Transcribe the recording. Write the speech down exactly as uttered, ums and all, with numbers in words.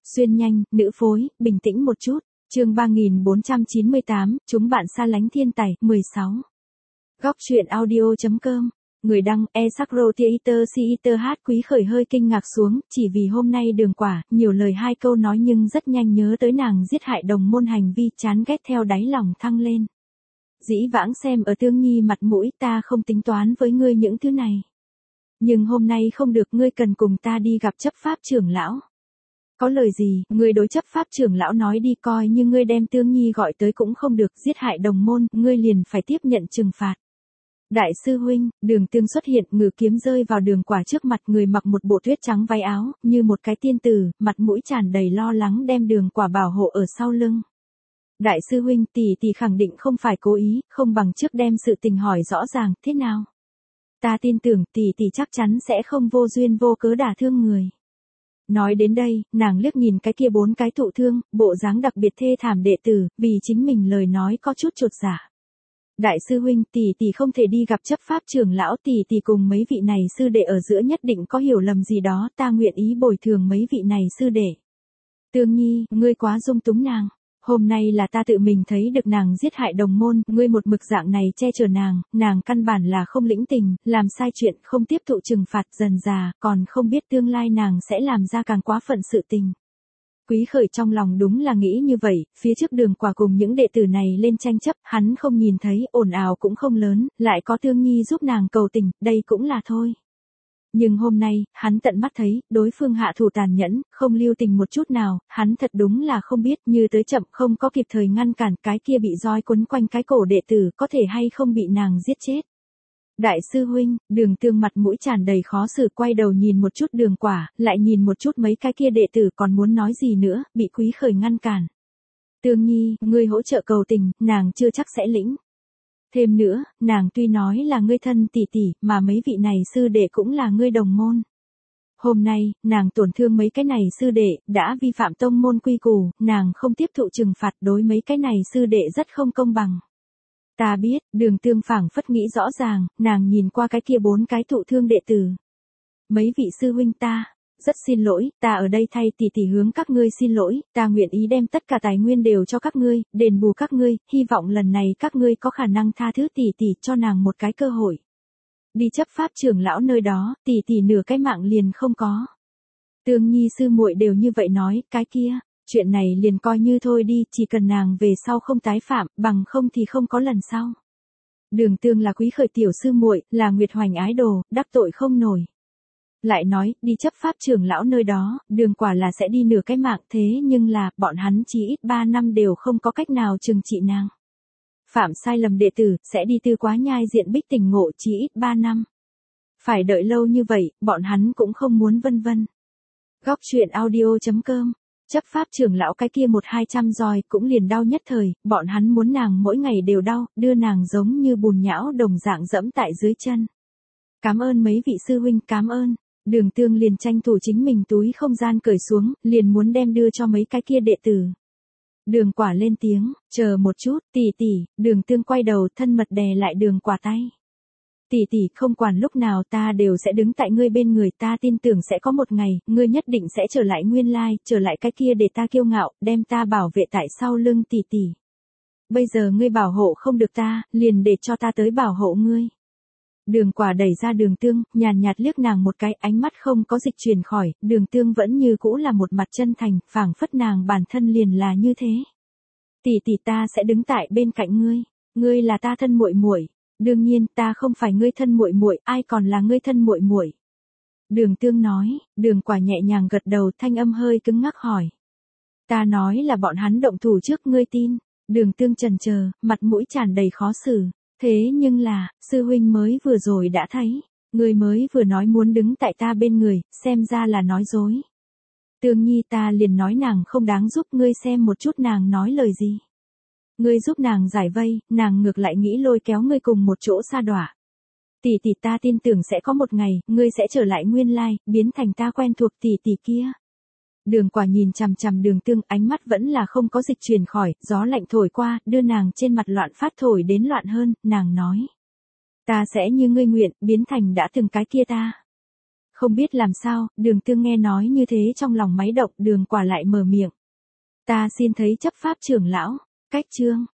Xuyên nhanh, nữ phối, bình tĩnh một chút. Chương ba nghìn bốn trăm chín mươi tám, chúng bạn xa lánh thiên tài, mười sáu. Góc truyện audio.com. Người đăng, Esakro Theater Theater hát Quý Khởi hơi kinh ngạc xuống, chỉ vì hôm nay Đường Quả, nhiều lời hai câu nói nhưng rất nhanh nhớ tới nàng giết hại đồng môn hành vi chán ghét theo đáy lòng thăng lên. Dĩ vãng xem ở Tương Nhi mặt mũi ta không tính toán với ngươi những thứ này. Nhưng hôm nay không được, ngươi cần cùng ta đi gặp chấp pháp trưởng lão. Có lời gì, ngươi đối chấp pháp trưởng lão nói đi, coi như ngươi đem Tương Nhi gọi tới cũng không được, giết hại đồng môn, ngươi liền phải tiếp nhận trừng phạt. Đại sư huynh, Đường Tương xuất hiện, ngự kiếm rơi vào Đường Quả trước mặt, người mặc một bộ tuyết trắng váy áo, như một cái tiên tử, mặt mũi tràn đầy lo lắng đem Đường Quả bảo hộ ở sau lưng. Đại sư huynh, tỷ tỷ khẳng định không phải cố ý, không bằng trước đem sự tình hỏi rõ ràng, thế nào? Ta tin tưởng tỷ tỷ chắc chắn sẽ không vô duyên vô cớ đả thương người. Nói đến đây, nàng liếc nhìn cái kia bốn cái thụ thương, bộ dáng đặc biệt thê thảm đệ tử, vì chính mình lời nói có chút chột dạ. Đại sư huynh, tỷ tỷ không thể đi gặp chấp pháp trưởng lão, tỷ tỷ cùng mấy vị này sư đệ ở giữa nhất định có hiểu lầm gì đó, ta nguyện ý bồi thường mấy vị này sư đệ. Tương Nhi, ngươi quá dung túng nàng. Hôm nay là ta tự mình thấy được nàng giết hại đồng môn, ngươi một mực dạng này che chở nàng, nàng căn bản là không lĩnh tình, làm sai chuyện, không tiếp thụ trừng phạt, dần dà, còn không biết tương lai nàng sẽ làm ra càng quá phận sự tình. Quý Khởi trong lòng đúng là nghĩ như vậy, phía trước Đường Quả cùng những đệ tử này lên tranh chấp, hắn không nhìn thấy, ồn ào cũng không lớn, lại có Tương Nhi giúp nàng cầu tình, đây cũng là thôi. Nhưng hôm nay, hắn tận mắt thấy, đối phương hạ thủ tàn nhẫn, không lưu tình một chút nào, hắn thật đúng là không biết, như tới chậm không có kịp thời ngăn cản, cái kia bị roi quấn quanh cái cổ đệ tử, có thể hay không bị nàng giết chết. Đại sư huynh, Đường Tương mặt mũi tràn đầy khó xử, quay đầu nhìn một chút Đường Quả, lại nhìn một chút mấy cái kia đệ tử còn muốn nói gì nữa, bị Quý Khởi ngăn cản. Tương Nhi, ngươi hỗ trợ cầu tình, nàng chưa chắc sẽ lĩnh. Thêm nữa, nàng tuy nói là ngươi thân tỷ tỷ, mà mấy vị này sư đệ cũng là ngươi đồng môn. Hôm nay, nàng tổn thương mấy cái này sư đệ, đã vi phạm tông môn quy củ, nàng không tiếp thụ trừng phạt, đối mấy cái này sư đệ rất không công bằng. Ta biết, Đường Tương phảng phất nghĩ rõ ràng, nàng nhìn qua cái kia bốn cái thụ thương đệ tử. Mấy vị sư huynh ta, rất xin lỗi, ta ở đây thay tỷ tỷ hướng các ngươi xin lỗi, ta nguyện ý đem tất cả tài nguyên đều cho các ngươi, đền bù các ngươi, hy vọng lần này các ngươi có khả năng tha thứ tỷ tỷ cho nàng một cái cơ hội. Đi chấp pháp trưởng lão nơi đó, tỷ tỷ nửa cái mạng liền không có. Tương Nhi sư muội đều như vậy nói, cái kia, chuyện này liền coi như thôi đi, chỉ cần nàng về sau không tái phạm, bằng không thì không có lần sau. Đường Tương là Quý Khởi tiểu sư muội, là Nguyệt Hoành ái đồ, đắc tội không nổi. Lại nói, đi chấp pháp trưởng lão nơi đó, Đường Quả là sẽ đi nửa cái mạng, thế nhưng là, bọn hắn chỉ ít ba năm đều không có cách nào trừng trị nàng. Phạm sai lầm đệ tử, sẽ đi tư quá nhai diện bích tỉnh ngộ chỉ ít ba năm. Phải đợi lâu như vậy, bọn hắn cũng không muốn vân vân. Góc truyện audio.com. Chấp pháp trưởng lão cái kia một hai trăm roi cũng liền đau nhất thời, bọn hắn muốn nàng mỗi ngày đều đau, đưa nàng giống như bùn nhão đồng dạng dẫm tại dưới chân. Cảm ơn mấy vị sư huynh, cảm ơn. Đường Tương liền tranh thủ chính mình túi không gian cởi xuống, liền muốn đem đưa cho mấy cái kia đệ tử. Đường Quả lên tiếng, chờ một chút, tỷ tỷ. Đường Tương quay đầu, thân mật đè lại Đường Quả tay. Tỷ tỷ, không quản lúc nào ta đều sẽ đứng tại ngươi bên người, ta tin tưởng sẽ có một ngày, ngươi nhất định sẽ trở lại nguyên lai, trở lại cái kia để ta kiêu ngạo, đem ta bảo vệ tại sau lưng tỷ tỷ. Bây giờ ngươi bảo hộ không được ta, liền để cho ta tới bảo hộ ngươi. Đường Quả đẩy ra Đường Tương, nhàn nhạt liếc nàng một cái, ánh mắt không có dịch chuyển khỏi, Đường Tương vẫn như cũ là một mặt chân thành, phảng phất nàng bản thân liền là như thế. Tỷ tỷ, ta sẽ đứng tại bên cạnh ngươi, ngươi là ta thân muội muội. Đương nhiên, ta không phải ngươi thân muội muội, ai còn là ngươi thân muội muội? Đường Tương nói. Đường Quả nhẹ nhàng gật đầu, thanh âm hơi cứng ngắc hỏi. Ta nói là bọn hắn động thủ trước, ngươi tin? Đường Tương chần chờ, mặt mũi tràn đầy khó xử. Thế nhưng là, sư huynh mới vừa rồi đã thấy, ngươi mới vừa nói muốn đứng tại ta bên người, xem ra là nói dối. Tương Nhi, ta liền nói nàng không đáng giúp, ngươi xem một chút nàng nói lời gì. Ngươi giúp nàng giải vây, nàng ngược lại nghĩ lôi kéo ngươi cùng một chỗ sa đọa. Tỷ tỷ, ta tin tưởng sẽ có một ngày, ngươi sẽ trở lại nguyên lai, biến thành ta quen thuộc tỷ tỷ kia. Đường Quả nhìn chằm chằm Đường Tương, ánh mắt vẫn là không có dịch chuyển khỏi, gió lạnh thổi qua, đưa nàng trên mặt loạn phát thổi đến loạn hơn, nàng nói. Ta sẽ như ngươi nguyện, biến thành đã từng cái kia ta. Không biết làm sao, Đường Tương nghe nói như thế trong lòng máy động, Đường Quả lại mở miệng. Ta xin thấy chấp pháp trưởng lão, cách chương.